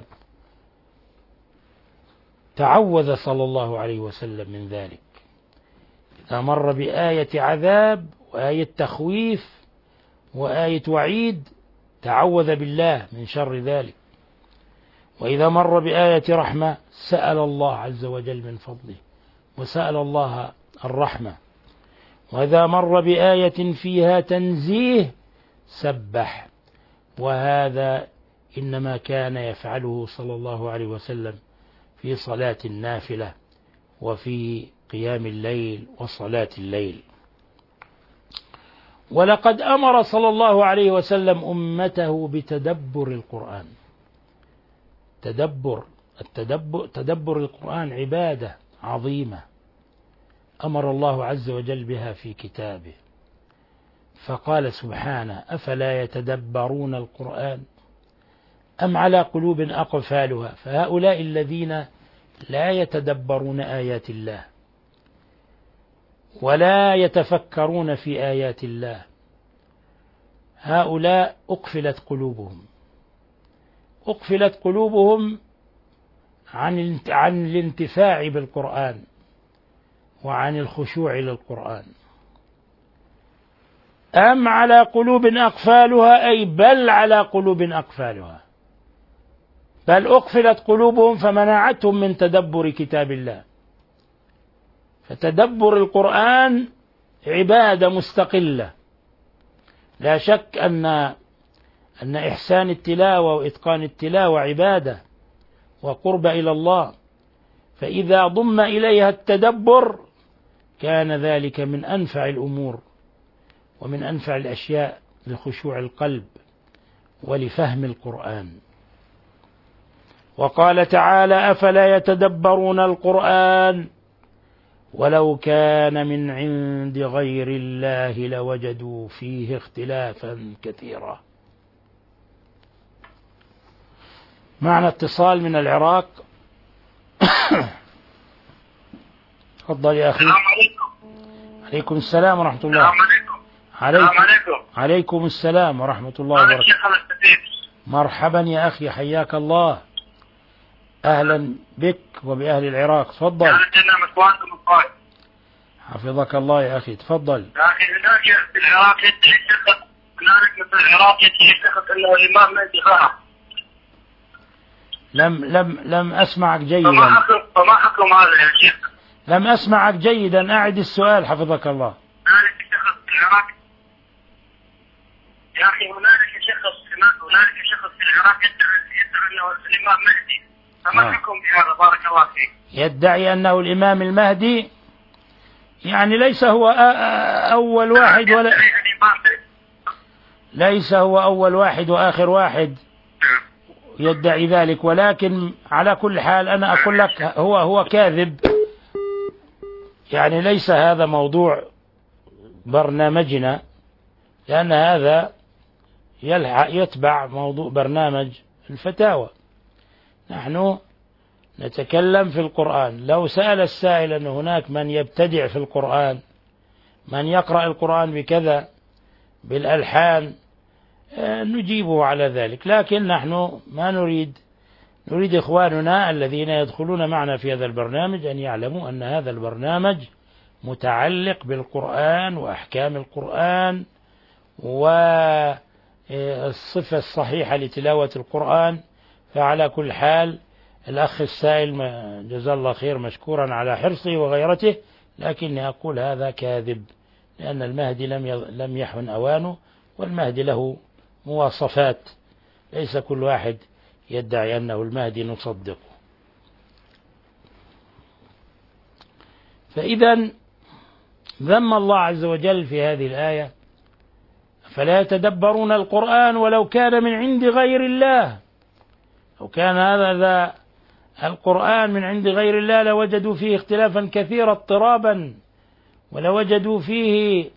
تعوذ صلى الله عليه وسلم من ذلك. إذا مر بآية عذاب وآية تخويف وآية وعيد تعوذ بالله من شر ذلك. وإذا مر بآية رحمة سأل الله عز وجل من فضله وسأل الله الرحمة. وإذا مر بآية فيها تنزيه سبح. وهذا إنما كان يفعله صلى الله عليه وسلم في صلاة النافلة وفي قيام الليل وصلاة الليل. ولقد أمر صلى الله عليه وسلم أمته بتدبر القرآن. تدبر التدبر تدبر القرآن عبادة عظيمة أمر الله عز وجل بها في كتابه، فقال سبحانه أفلا يتدبرون القرآن أم على قلوب أقفالها. فهؤلاء الذين لا يتدبرون آيات الله ولا يتفكرون في آيات الله، هؤلاء أقفلت قلوبهم أقفلت قلوبهم عن عن الانتفاع بالقرآن وعن الخشوع للقرآن. أم على قلوب أقفالها، أي بل على قلوب أقفالها، بل أقفلت قلوبهم فمنعتهم من تدبر كتاب الله. فتدبر القرآن عبادة مستقلة، لا شك أن أن إحسان التلاوة وإتقان التلاوة عبادة وقرب إلى الله، فإذا ضم إليها التدبر كان ذلك من أنفع الأمور ومن أنفع الأشياء لخشوع القلب ولفهم القرآن. وقال تعالى: أفلا يتدبرون القرآن ولو كان من عند غير الله لوجدوا فيه اختلافا كثيرا. معنا اتصال من العراق. تفضل يا أخي. السلام عليكم. عليكم السلام ورحمة الله. السلام عليكم. عليكم. السلام عليكم. عليكم السلام ورحمة الله أنا وبركاته. الشيخ الاستفيد. مرحبا يا أخي، حياك الله، أهلا بك وبأهل العراق. تفضل. كانت لنا مسواتكم القائد. حفظك الله يا أخي، تفضل. يا أخي هناك في العراق يدعي الشيخ، هناك في العراق يدعي الشيخ أنه الإمام مهدي ظهر. لم لم لم أسمعك فما جيدا. حكم فما حكم هذا يا شيخ؟ لم أسمعك جيدا، أعد السؤال حفظك الله. هنالك شخص في العراق يا أخي، هنالك شخص هنالك شخص في العراق يدعي يدعي أنه الإمام مهدي، فما آه. حكم بهذا؟ بارك الله فيك. يدعي أنه الإمام المهدي، يعني ليس هو أول واحد ولا ليس هو أول واحد وآخر واحد يدعي ذلك، ولكن على كل حال أنا أقول لك هو هو كاذب. يعني ليس هذا موضوع برنامجنا، لأن هذا يتبع موضوع برنامج الفتاوى. نحن نتكلم في القرآن. لو سأل السائل أن هناك من يبتدع في القرآن، من يقرأ القرآن بكذا بالألحان، نجيبه على ذلك، لكن نحن ما نريد نريد إخواننا الذين يدخلون معنا في هذا البرنامج أن يعلموا أن هذا البرنامج متعلق بالقرآن وأحكام القرآن والصفة الصحيحة لتلاوة القرآن. فعلى كل حال الأخ السائل جزاه الله خير مشكورا على حرصه وغيرته، لكني أقول هذا كاذب، لأن المهدي لم لم يحن أوانه، والمهدي له مواصفات، ليس كل واحد يدعي أنه المهدي نصدقه. فإذا ذم الله عز وجل في هذه الآية: فلا يتدبرون القرآن ولو كان من عند غير الله. لو كان هذا القرآن من عند غير الله لوجدوا فيه اختلافا كثيرا اضطرابا، ولوجدوا فيه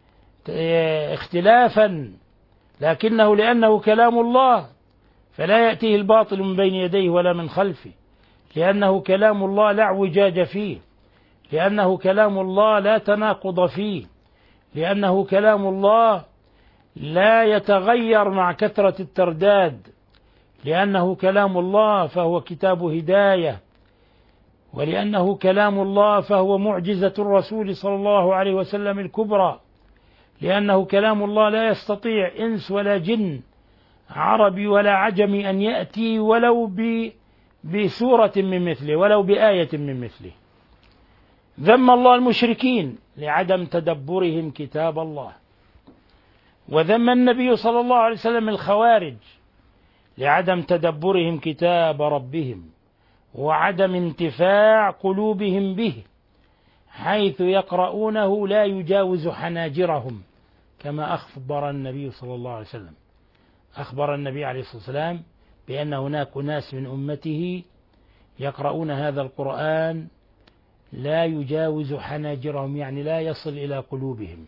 اختلافا، لكنه لأنه كلام الله فلا يأتيه الباطل من بين يديه ولا من خلفه، لأنه كلام الله لا اعوجاج فيه، لأنه كلام الله لا تناقض فيه، لأنه كلام الله لا يتغير مع كثرة الترداد، لأنه كلام الله فهو كتاب هداية، ولأنه كلام الله فهو معجزة الرسول صلى الله عليه وسلم الكبرى، لأنه كلام الله لا يستطيع إنس ولا جن عربي ولا عجمي أن يأتي ولو بسورة من مثله ولو بآية من مثله. ذم الله المشركين لعدم تدبرهم كتاب الله، وذم النبي صلى الله عليه وسلم الخوارج لعدم تدبرهم كتاب ربهم وعدم انتفاع قلوبهم به، حيث يقرؤونه لا يجاوز حناجرهم، كما أخبر النبي صلى الله عليه وسلم. أخبر النبي عليه الصلاة والسلام بأن هناك ناس من أمته يقرؤون هذا القرآن لا يجاوز حناجرهم، يعني لا يصل إلى قلوبهم.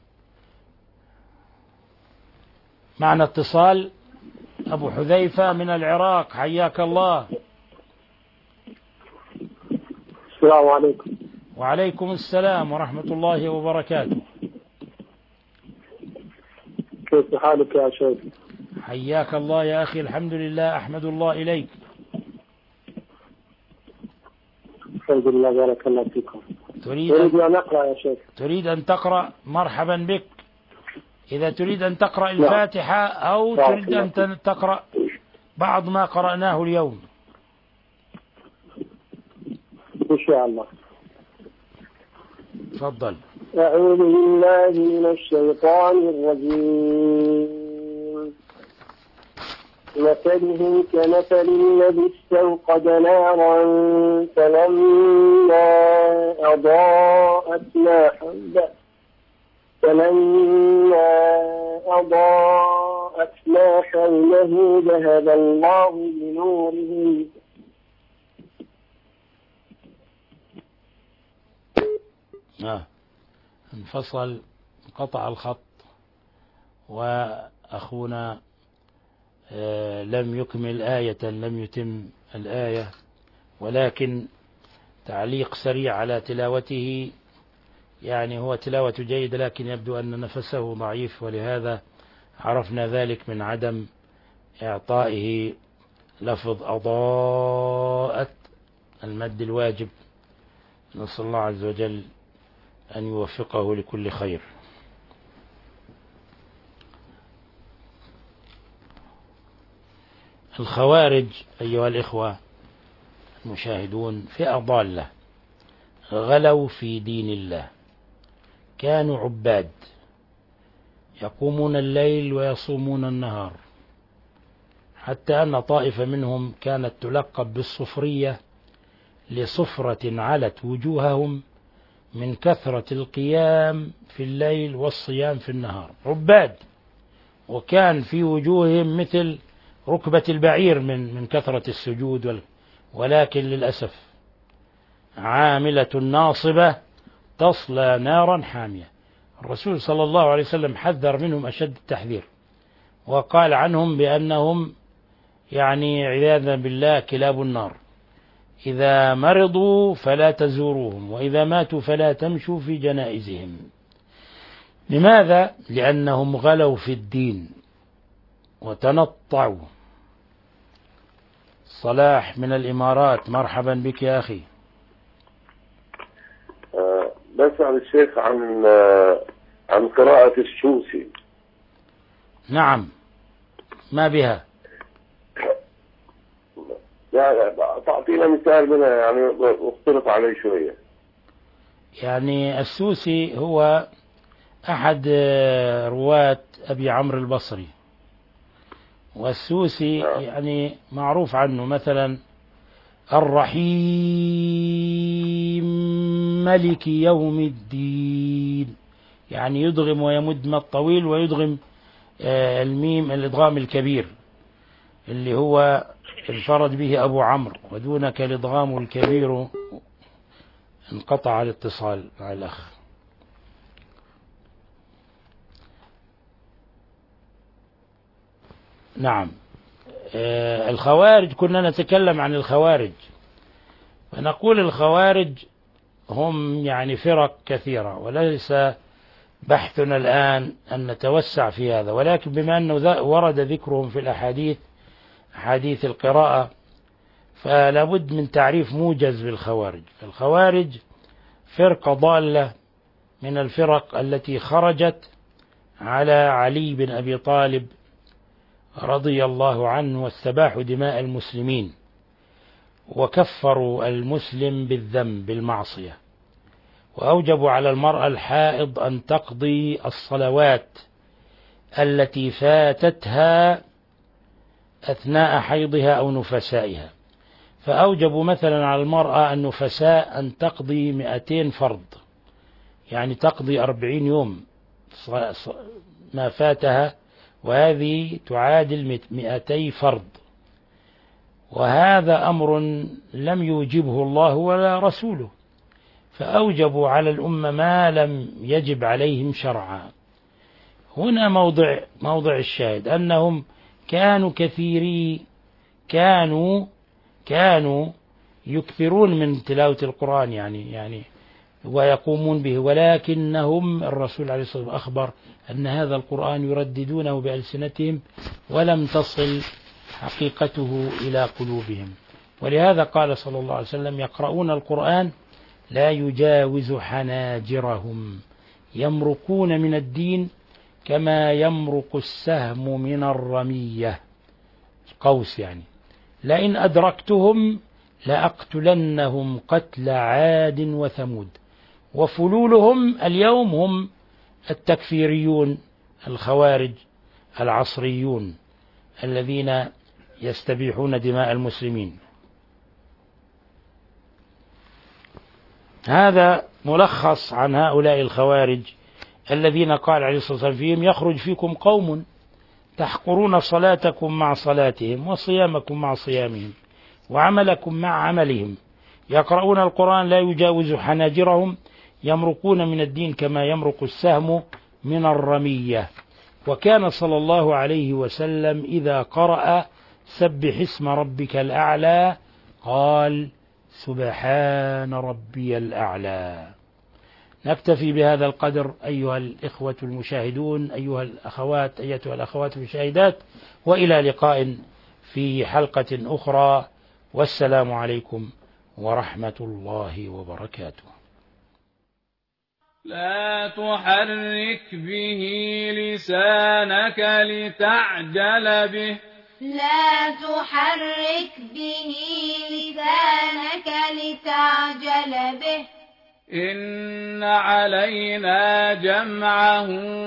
معنا اتصال أبو حذيفة من العراق، حياك الله. السلام عليكم. وعليكم السلام ورحمة الله وبركاته. كيف حالك يا شيخ؟ حياك الله يا أخي، الحمد لله، أحمد الله إليك. الحمد لله، بارك الله فيكم. تريد أريد أن... أن أقرأ يا شيخ. تريد أن تقرأ؟ مرحبا بك. إذا تريد أن تقرأ الفاتحة أو لا. تريد أن تقرأ بعض ما قرأناه اليوم؟ إن شاء الله. تفضل. أعوذ بالله من الشيطان الرجيم. مثلهم كمثل الذي استوقد نارا فلما أضاءت ما حوله فلما أضاءت ما حوله ذهب الله بنورهم. آه. انفصل، قطع الخط، وأخونا آه لم يكمل آية، لم يتم الآية، ولكن تعليق سريع على تلاوته. يعني هو تلاوة جيدة، لكن يبدو أن نفسه ضعيف، ولهذا عرفنا ذلك من عدم إعطائه لفظ أضاءت المد الواجب. نسأل الله عز وجل أن يوفقه لكل خير. الخوارج أيها الإخوة المشاهدون فئة ضالة، غلوا في دين الله، كانوا عباد يقومون الليل ويصومون النهار، حتى أن طائفة منهم كانت تلقب بالصفرية لصفرة علت وجوههم من كثرة القيام في الليل والصيام في النهار. عباد، وكان في وجوههم مثل ركبة البعير من من كثرة السجود وال... ولكن للأسف عاملة ناصبة تصلى نارا حامية. الرسول صلى الله عليه وسلم حذر منهم أشد التحذير، وقال عنهم بأنهم يعني عياذا بالله كلاب النار. إذا مرضوا فلا تزوروهم، وإذا ماتوا فلا تمشوا في جنائزهم. لماذا؟ لأنهم غلوا في الدين وتنطعوا. صلاح من الإمارات، مرحبا بك يا أخي. أه بسأل الشيخ عن أه عن قراءة السوسي. نعم، ما بها؟ يعني تعطينا مثال منها، يعني اختلط عليه شوية. يعني السوسي هو أحد رواة أبي عمرو البصري، والسوسي يعني معروف عنه مثلا الرحيم ملك يوم الدين، يعني يدغم ويمد مد طويل ويدغم الميم الإدغام الكبير اللي هو انفرد به أبو عمرو، ودونك الإدغام الكبير. انقطع الاتصال مع الأخ. نعم، آه الخوارج، كنا نتكلم عن الخوارج، فنقول الخوارج هم يعني فرق كثيرة، وليس بحثنا الآن أن نتوسع في هذا، ولكن بما أنه ورد ذكرهم في الأحاديث، أحاديث القراءة، فلا بد من تعريف موجز بالخوارج. الخوارج فرقة ضالة من الفرق التي خرجت على علي بن أبي طالب رضي الله عنه واستباحوا دماء المسلمين، وكفروا المسلم بالذنب بالمعصية، وأوجبوا على المرأة الحائض أن تقضي الصلوات التي فاتتها أثناء حيضها أو نفسائها. فأوجبوا مثلا على المرأة النفساء أن تقضي مئتين فرض، يعني تقضي أربعين يوم ما فاتها، وهذه تعادل مئتي فرض. وهذا أمر لم يوجبه الله ولا رسوله، فأوجبوا على الأمة ما لم يجب عليهم شرعا. هنا موضع موضع الشاهد، أنهم كانوا كثيري كانوا كانوا يكثرون من تلاوة القرآن يعني يعني ويقومون به، ولكنهم الرسول عليه الصلاة والسلام أخبر أن هذا القرآن يرددونه بألسنتهم ولم تصل حقيقته إلى قلوبهم. ولهذا قال صلى الله عليه وسلم: يقرؤون القرآن لا يجاوز حناجرهم يمرقون من الدين كما يمرق السهم من الرمية، قوس يعني، لئن أدركتهم لأقتلنهم قتل عاد وثمود. وفلولهم اليوم هم التكفيريون الخوارج العصريون الذين يستبيحون دماء المسلمين. هذا ملخص عن هؤلاء الخوارج الذين قال عليه الصلاة والسلام فيهم: يخرج فيكم قوم تحقرون صلاتكم مع صلاتهم وصيامكم مع صيامهم وعملكم مع عملهم، يقرؤون القرآن لا يجاوز حناجرهم يمرقون من الدين كما يمرق السهم من الرمية. وكان صلى الله عليه وسلم إذا قرأ سبح اسم ربك الأعلى قال: سبحان ربي الأعلى. نكتفي بهذا القدر أيها الإخوة المشاهدون، أيها الأخوات أيتها الأخوات المشاهدات، وإلى لقاء في حلقة أخرى، والسلام عليكم ورحمة الله وبركاته. لا تحرك به لسانك لتعجل به لا تحرك به لسانك لتعجل به إن علينا جمعه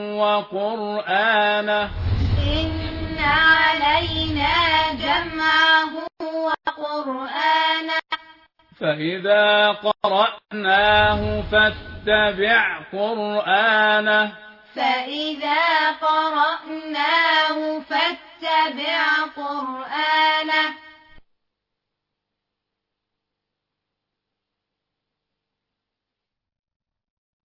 وقرآنه إن علينا جمعه وقرآنه فإذا قرأناه فاتبع قرآنه فإذا قرأناه فاتبع قرآنه